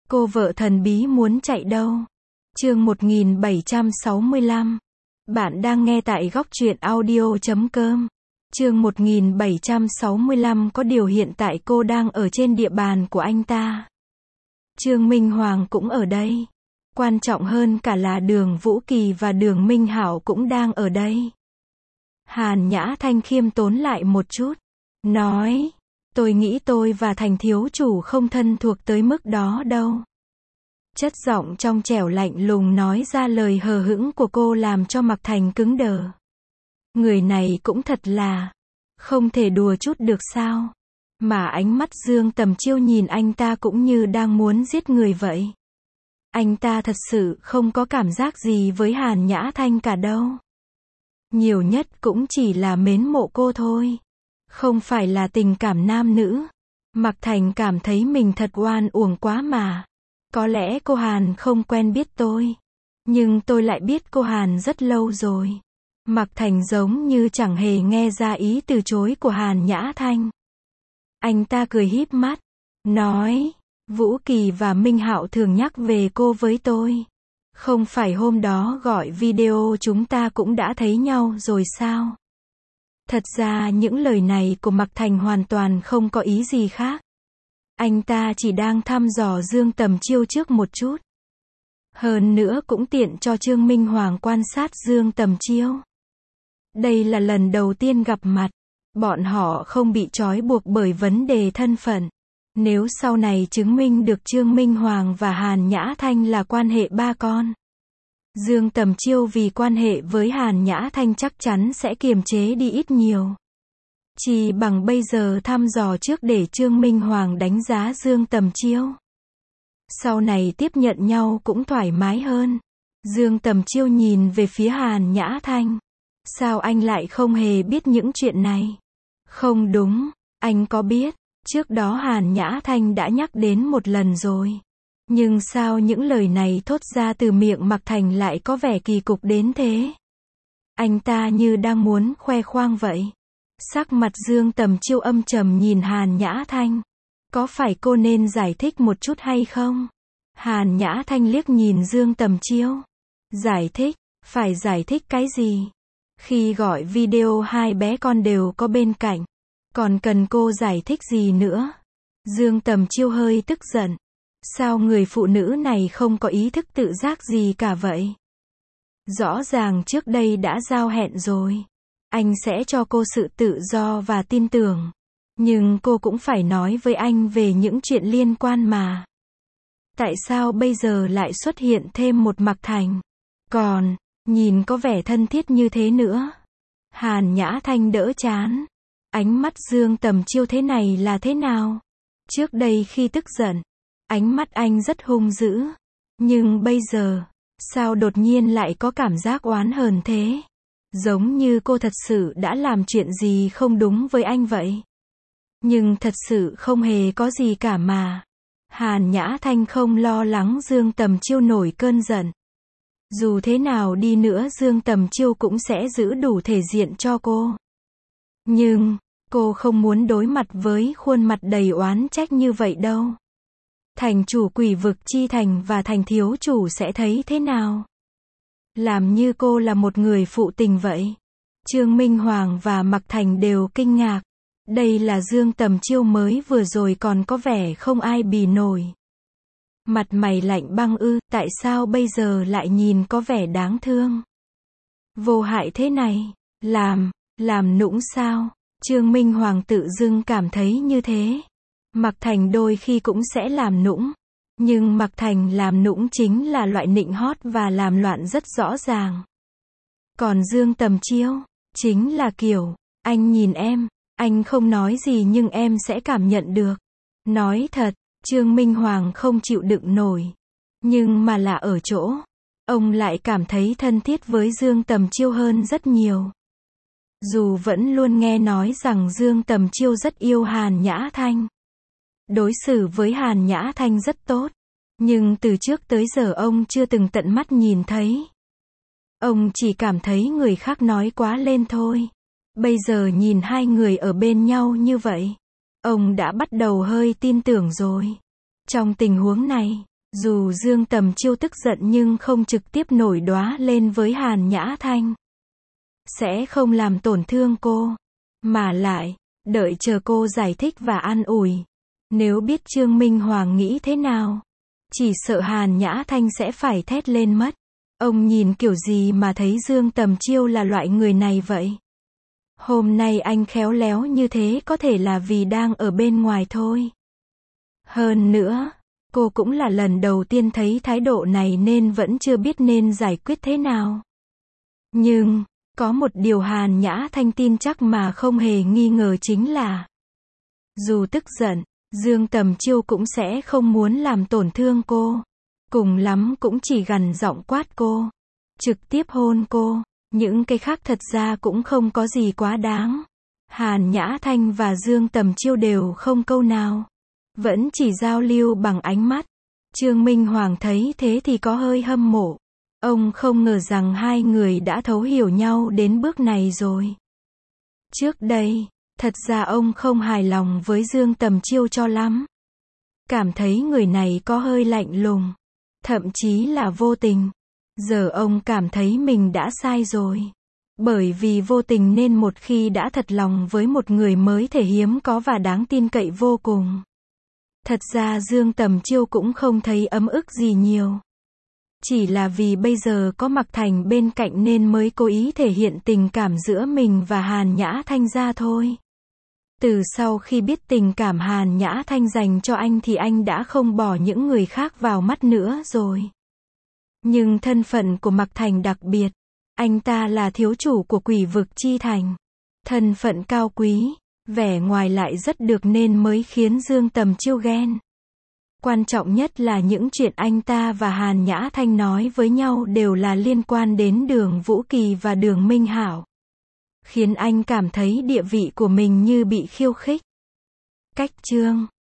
Cô vợ thần bí muốn chạy đâu? Chương 1765. Bạn đang nghe tại góc truyện audio.com. Chương 1765. Có điều hiện tại cô đang ở trên địa bàn của anh ta. Trương Minh Hoàng cũng ở đây. Quan trọng hơn cả là Đường Vũ Kỳ và Đường Minh Hảo cũng đang ở đây. Hàn Nhã Thanh khiêm tốn lại một chút. Nói, tôi nghĩ tôi và Thành thiếu chủ không thân thuộc tới mức đó đâu. Chất giọng trong trẻo lạnh lùng nói ra lời hờ hững của cô làm cho Mạc Thành cứng đờ. Người này cũng thật là không thể đùa chút được sao? Mà ánh mắt Dương Tầm Chiêu nhìn anh ta cũng như đang muốn giết người vậy. Anh ta thật sự không có cảm giác gì với Hàn Nhã Thanh cả đâu. Nhiều nhất cũng chỉ là mến mộ cô thôi. Không phải là tình cảm nam nữ. Mạc Thành cảm thấy mình thật oan uổng quá mà. Có lẽ cô Hàn không quen biết tôi. Nhưng tôi lại biết cô Hàn rất lâu rồi. Mạc Thành giống như chẳng hề nghe ra ý từ chối của Hàn Nhã Thanh. Anh ta cười híp mắt. Nói, Vũ Kỳ và Minh Hạo thường nhắc về cô với tôi. Không phải hôm đó gọi video chúng ta cũng đã thấy nhau rồi sao? Thật ra những lời này của Mạc Thành hoàn toàn không có ý gì khác. Anh ta chỉ đang thăm dò Dương Tầm Chiêu trước một chút. Hơn nữa cũng tiện cho Trương Minh Hoàng quan sát Dương Tầm Chiêu. Đây là lần đầu tiên gặp mặt. Bọn họ không bị trói buộc bởi vấn đề thân phận. Nếu sau này chứng minh được Trương Minh Hoàng và Hàn Nhã Thanh là quan hệ ba con, Dương Tầm Chiêu vì quan hệ với Hàn Nhã Thanh chắc chắn sẽ kiềm chế đi ít nhiều. Chỉ bằng bây giờ thăm dò trước để Trương Minh Hoàng đánh giá Dương Tầm Chiêu. Sau này tiếp nhận nhau cũng thoải mái hơn. Dương Tầm Chiêu nhìn về phía Hàn Nhã Thanh. Sao anh lại không hề biết những chuyện này? Không đúng, anh có biết. Trước đó Hàn Nhã Thanh đã nhắc đến một lần rồi. Nhưng sao những lời này thốt ra từ miệng Mạc Thành lại có vẻ kỳ cục đến thế? Anh ta như đang muốn khoe khoang vậy. Sắc mặt Dương Tầm Chiêu âm trầm nhìn Hàn Nhã Thanh. Có phải cô nên giải thích một chút hay không? Hàn Nhã Thanh liếc nhìn Dương Tầm Chiêu. Giải thích? Phải giải thích cái gì? Khi gọi video hai bé con đều có bên cạnh. Còn cần cô giải thích gì nữa? Dương Tầm Chiêu hơi tức giận. Sao người phụ nữ này không có ý thức tự giác gì cả vậy? Rõ ràng trước đây đã giao hẹn rồi. Anh sẽ cho cô sự tự do và tin tưởng. Nhưng cô cũng phải nói với anh về những chuyện liên quan mà. Tại sao bây giờ lại xuất hiện thêm một Mạc Thành? Còn, nhìn có vẻ thân thiết như thế nữa. Hàn Nhã Thanh đỡ chán. Ánh mắt Dương Tầm Chiêu thế này là thế nào? Trước đây khi tức giận, ánh mắt anh rất hung dữ. Nhưng bây giờ, sao đột nhiên lại có cảm giác oán hờn thế? Giống như cô thật sự đã làm chuyện gì không đúng với anh vậy. Nhưng thật sự không hề có gì cả mà. Hàn Nhã Thanh không lo lắng Dương Tầm Chiêu nổi cơn giận. Dù thế nào đi nữa Dương Tầm Chiêu cũng sẽ giữ đủ thể diện cho cô. Nhưng, cô không muốn đối mặt với khuôn mặt đầy oán trách như vậy đâu. Thành chủ Quỷ Vực Chi Thành và Thành thiếu chủ sẽ thấy thế nào? Làm như cô là một người phụ tình vậy. Trương Minh Hoàng và Mạc Thành đều kinh ngạc. Đây là Dương Tầm Chiêu mới vừa rồi còn có vẻ không ai bì nổi. Mặt mày lạnh băng tại sao bây giờ lại nhìn có vẻ đáng thương? Vô hại thế này, làm nũng sao? Trương Minh Hoàng tự dưng cảm thấy như thế. Mạc Thành đôi khi cũng sẽ làm nũng. Nhưng Mạc Thành làm nũng chính là loại nịnh hót và làm loạn rất rõ ràng. Còn Dương Tầm Chiêu, chính là kiểu, anh nhìn em, anh không nói gì nhưng em sẽ cảm nhận được. Nói thật, Trương Minh Hoàng không chịu đựng nổi. Nhưng mà là ở chỗ, ông lại cảm thấy thân thiết với Dương Tầm Chiêu hơn rất nhiều. Dù vẫn luôn nghe nói rằng Dương Tầm Chiêu rất yêu Hàn Nhã Thanh. Đối xử với Hàn Nhã Thanh rất tốt. Nhưng từ trước tới giờ ông chưa từng tận mắt nhìn thấy. Ông chỉ cảm thấy người khác nói quá lên thôi. Bây giờ nhìn hai người ở bên nhau như vậy, ông đã bắt đầu hơi tin tưởng rồi. Trong tình huống này, Dù Dương Tầm Chiêu tức giận nhưng không trực tiếp nổi đoá lên với Hàn Nhã Thanh. Sẽ không làm tổn thương cô. Mà lại, đợi chờ cô giải thích và an ủi. Nếu biết Trương Minh Hoàng nghĩ thế nào, chỉ sợ Hàn Nhã Thanh sẽ phải thét lên mất. Ông nhìn kiểu gì mà thấy Dương Tầm Chiêu là loại người này vậy? Hôm nay anh khéo léo như thế có thể là vì đang ở bên ngoài thôi. Hơn nữa, cô cũng là lần đầu tiên thấy thái độ này nên vẫn chưa biết nên giải quyết thế nào. Nhưng, có một điều Hàn Nhã Thanh tin chắc mà không hề nghi ngờ chính là dù tức giận, Dương Tầm Chiêu cũng sẽ không muốn làm tổn thương cô. Cùng lắm cũng chỉ gằn giọng quát cô. Trực tiếp hôn cô. Những cái khác thật ra cũng không có gì quá đáng. Hàn Nhã Thanh và Dương Tầm Chiêu đều không câu nào. Vẫn chỉ giao lưu bằng ánh mắt. Trương Minh Hoàng thấy thế thì có hơi hâm mộ. Ông không ngờ rằng hai người đã thấu hiểu nhau đến bước này rồi. Trước đây, thật ra ông không hài lòng với Dương Tầm Chiêu cho lắm. Cảm thấy người này có hơi lạnh lùng. Thậm chí là vô tình. Giờ ông cảm thấy mình đã sai rồi. Bởi vì vô tình nên một khi đã thật lòng với một người mới thể hiếm có và đáng tin cậy vô cùng. Thật ra Dương Tầm Chiêu cũng không thấy ấm ức gì nhiều. Chỉ là vì bây giờ có Mạc Thành bên cạnh nên mới cố ý thể hiện tình cảm giữa mình và Hàn Nhã Thanh ra thôi. Từ sau khi biết tình cảm Hàn Nhã Thanh dành cho anh thì anh đã không bỏ những người khác vào mắt nữa rồi. Nhưng thân phận của Mạc Thành đặc biệt. Anh ta là thiếu chủ của Quỷ Vực Chi Thành. Thân phận cao quý, vẻ ngoài lại rất được nên mới khiến Dương Tầm Chiêu ghen. Quan trọng nhất là những chuyện anh ta và Hàn Nhã Thanh nói với nhau đều là liên quan đến Đường Vũ Kỳ và Đường Minh Hảo. Khiến anh cảm thấy địa vị của mình như bị khiêu khích. Cách chương